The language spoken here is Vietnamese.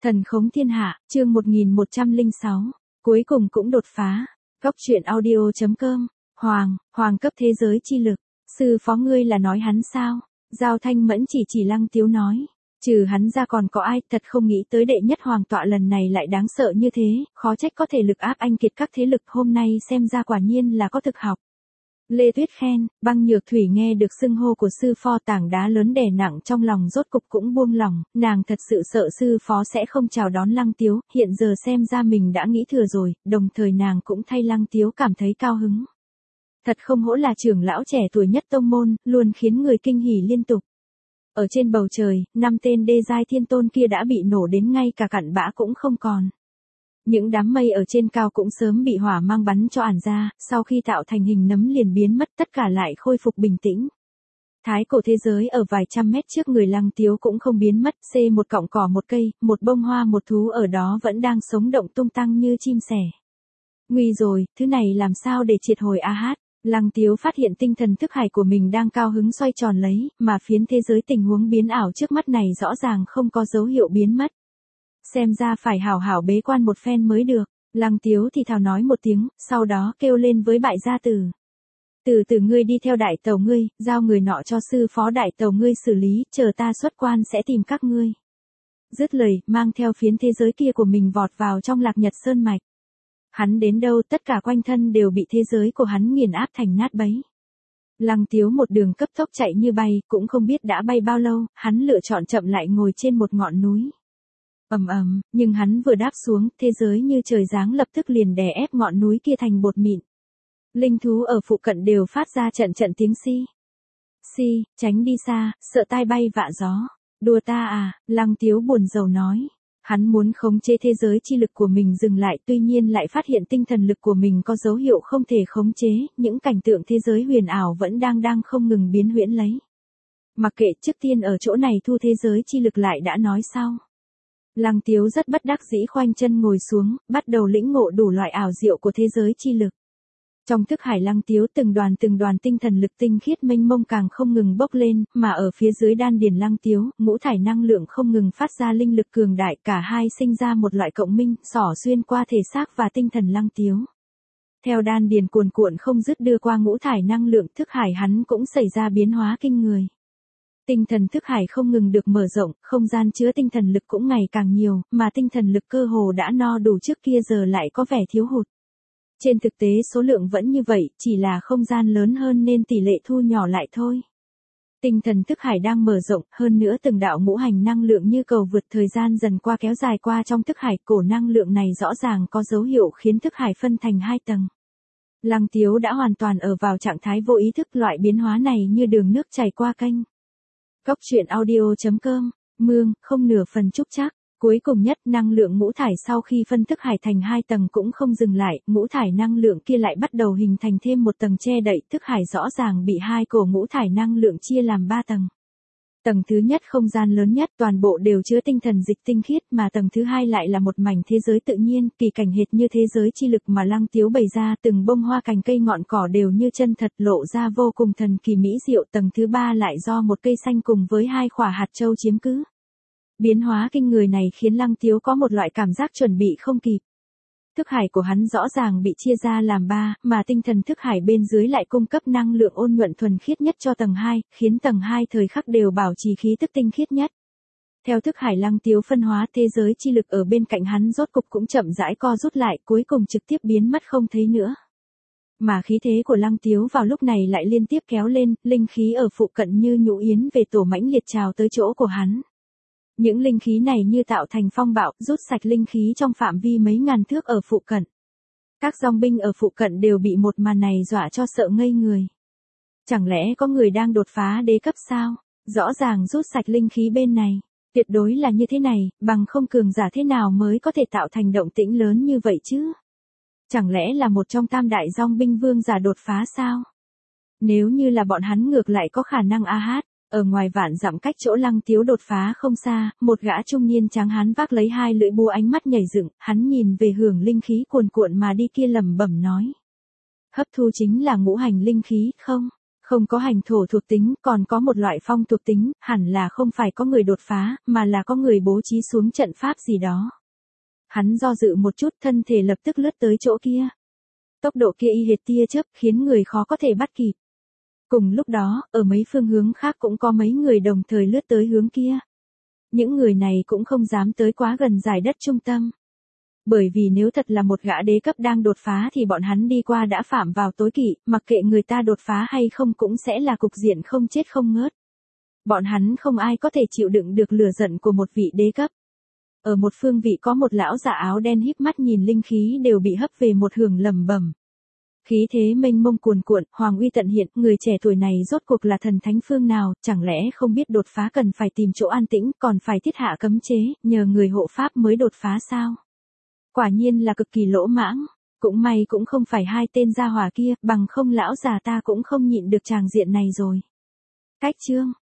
Thần khống thiên hạ, chương 1106, cuối cùng cũng đột phá. Góc truyện audio.com, Hoàng cấp thế giới chi lực, sư phó ngươi là nói hắn sao? Giao Thanh Mẫn chỉ Lăng Tiếu nói, trừ hắn ra còn có ai, thật không nghĩ tới đệ nhất hoàng tọa lần này lại đáng sợ như thế, khó trách có thể lực áp anh kiệt các thế lực, hôm nay xem ra quả nhiên là có thực học. Lê Tuyết khen, Băng Nhược Thủy nghe được xưng hô của sư phó, tảng đá lớn đè nặng trong lòng rốt cục cũng buông lòng, nàng thật sự sợ sư phó sẽ không chào đón Lăng Tiếu, hiện giờ xem ra mình đã nghĩ thừa rồi, đồng thời nàng cũng thay Lăng Tiếu cảm thấy cao hứng. Thật không hổ là trưởng lão trẻ tuổi nhất tông môn, luôn khiến người kinh hỉ liên tục. Ở trên bầu trời, 5 tên đê giai thiên tôn kia đã bị nổ đến ngay cả cặn bã cũng không còn. Những đám mây ở trên cao cũng sớm bị hỏa mang bắn cho ản ra, sau khi tạo thành hình nấm liền biến mất, tất cả lại khôi phục bình tĩnh. Thái cổ thế giới ở vài trăm mét trước người Lăng Tiếu cũng không biến mất, một cọng cỏ một cây, một bông hoa một thú ở đó vẫn đang sống động tung tăng như chim sẻ. Nguy rồi, thứ này làm sao để triệt hồi a hát? Lăng Tiếu phát hiện tinh thần thức hải của mình đang cao hứng xoay tròn lấy, mà phiến thế giới tình huống biến ảo trước mắt này rõ ràng không có dấu hiệu biến mất. Xem ra phải hảo hảo bế quan một phen mới được. Lăng Tiếu thì thào nói một tiếng, sau đó kêu lên với Bại Gia Tử. Từ ngươi đi theo đại tàu ngươi, giao người nọ cho sư phó đại tàu ngươi xử lý, chờ ta xuất quan sẽ tìm các ngươi. Dứt lời, mang theo phiến thế giới kia của mình vọt vào trong Lạc Nhật Sơn Mạch. Hắn đến đâu tất cả quanh thân đều bị thế giới của hắn nghiền áp thành nát bấy. Lăng Tiếu một đường cấp tốc chạy như bay, cũng không biết đã bay bao lâu, hắn lựa chọn chậm lại ngồi trên một ngọn núi. Nhưng hắn vừa đáp xuống, thế giới như trời giáng lập tức liền đè ép ngọn núi kia thành bột mịn. Linh thú ở phụ cận đều phát ra trận tiếng tránh đi xa, sợ tai bay vạ gió. Đùa ta à, Lăng Tiếu buồn rầu nói. Hắn muốn khống chế thế giới chi lực của mình dừng lại, tuy nhiên lại phát hiện tinh thần lực của mình có dấu hiệu không thể khống chế, những cảnh tượng thế giới huyền ảo vẫn đang không ngừng biến huyễn lấy. Mặc kệ, trước tiên ở chỗ này thu thế giới chi lực lại đã nói sau. Lăng Tiếu rất bất đắc dĩ khoanh chân ngồi xuống, bắt đầu lĩnh ngộ đủ loại ảo diệu của thế giới chi lực. Trong thức hải Lăng Tiếu từng đoàn tinh thần lực tinh khiết mênh mông càng không ngừng bốc lên, mà ở phía dưới đan điền Lăng Tiếu, ngũ thải năng lượng không ngừng phát ra linh lực cường đại, cả hai sinh ra một loại cộng minh, xỏ xuyên qua thể xác và tinh thần Lăng Tiếu. Theo đan điền cuồn cuộn không dứt đưa qua ngũ thải năng lượng, thức hải hắn cũng xảy ra biến hóa kinh người. Tinh thần thức hải không ngừng được mở rộng, không gian chứa tinh thần lực cũng ngày càng nhiều, mà tinh thần lực cơ hồ đã no đủ trước kia giờ lại có vẻ thiếu hụt. Trên thực tế số lượng vẫn như vậy, chỉ là không gian lớn hơn nên tỷ lệ thu nhỏ lại thôi. Tinh thần thức hải đang mở rộng, hơn nữa từng đạo ngũ hành năng lượng như cầu vượt thời gian dần qua kéo dài qua trong thức hải, cổ năng lượng này rõ ràng có dấu hiệu khiến thức hải phân thành 2 tầng. Lăng Tiếu đã hoàn toàn ở vào trạng thái vô ý thức, loại biến hóa này như đường nước chảy qua kênh. Góc truyện audio.com, không nửa phần trúc trắc. Cuối cùng nhất, năng lượng ngũ thải sau khi phân thức hải thành 2 tầng cũng không dừng lại, ngũ thải năng lượng kia lại bắt đầu hình thành thêm một tầng che đậy, thức hải rõ ràng bị 2 cổ ngũ thải năng lượng chia làm 3 tầng. Tầng thứ nhất không gian lớn nhất, toàn bộ đều chứa tinh thần dịch tinh khiết, mà tầng thứ hai lại là một mảnh thế giới tự nhiên, kỳ cảnh hệt như thế giới chi lực mà Lăng Tiếu bày ra, từng bông hoa cành cây ngọn cỏ đều như chân thật, lộ ra vô cùng thần kỳ mỹ diệu. Tầng thứ ba lại do một cây xanh cùng với 2 quả hạt châu chiếm cứ. Biến hóa kinh người này khiến Lăng Tiếu có một loại cảm giác chuẩn bị không kịp. Thức hải của hắn rõ ràng bị chia ra làm 3, mà tinh thần thức hải bên dưới lại cung cấp năng lượng ôn nhuận thuần khiết nhất cho tầng 2, khiến tầng 2 thời khắc đều bảo trì khí tức tinh khiết nhất. Theo thức hải Lăng Tiếu phân hóa, thế giới chi lực ở bên cạnh hắn rốt cục cũng chậm rãi co rút lại, cuối cùng trực tiếp biến mất không thấy nữa. Mà khí thế của Lăng Tiếu vào lúc này lại liên tiếp kéo lên, linh khí ở phụ cận như nhũ yến về tổ mãnh liệt trào tới chỗ của hắn. Những linh khí này như tạo thành phong bạo, rút sạch linh khí trong phạm vi mấy ngàn thước ở phụ cận. Các dòng binh ở phụ cận đều bị một màn này dọa cho sợ ngây người. Chẳng lẽ có người đang đột phá đế cấp sao? Rõ ràng rút sạch linh khí bên này. Tuyệt đối là như thế này, bằng không cường giả thế nào mới có thể tạo thành động tĩnh lớn như vậy chứ? Chẳng lẽ là một trong tam đại dòng binh vương giả đột phá sao? Nếu như là bọn hắn ngược lại có khả năng a hát. Ở ngoài vạn dặm cách chỗ Lăng Tiếu đột phá không xa, một gã trung niên trắng hán vác lấy 2 lưỡi búa, ánh mắt nhảy dựng, hắn nhìn về hưởng linh khí cuồn cuộn mà đi kia lẩm bẩm nói. Hấp thu chính là ngũ hành linh khí, không Không có hành thổ thuộc tính, còn có một loại phong thuộc tính, hẳn là không phải có người đột phá, mà là có người bố trí xuống trận pháp gì đó. Hắn do dự một chút, thân thể lập tức lướt tới chỗ kia. Tốc độ kia y hệt tia chớp, khiến người khó có thể bắt kịp. Cùng lúc đó, ở mấy phương hướng khác cũng có mấy người đồng thời lướt tới hướng kia. Những người này cũng không dám tới quá gần giải đất trung tâm. Bởi vì nếu thật là một gã đế cấp đang đột phá thì bọn hắn đi qua đã phạm vào tối kỵ, mặc kệ người ta đột phá hay không cũng sẽ là cục diện không chết không ngớt. Bọn hắn không ai có thể chịu đựng được lửa giận của một vị đế cấp. Ở một phương vị có một lão giả áo đen híp mắt nhìn linh khí đều bị hấp về một hưởng lẩm bẩm. Khí thế mênh mông cuồn cuộn, hoàng uy tận hiện, người trẻ tuổi này rốt cuộc là thần thánh phương nào, chẳng lẽ không biết đột phá cần phải tìm chỗ an tĩnh, còn phải thiết hạ cấm chế, nhờ người hộ pháp mới đột phá sao? Quả nhiên là cực kỳ lỗ mãng, cũng may cũng không phải hai tên gia hỏa kia, bằng không lão già ta cũng không nhịn được tràng diện này rồi. Cách chương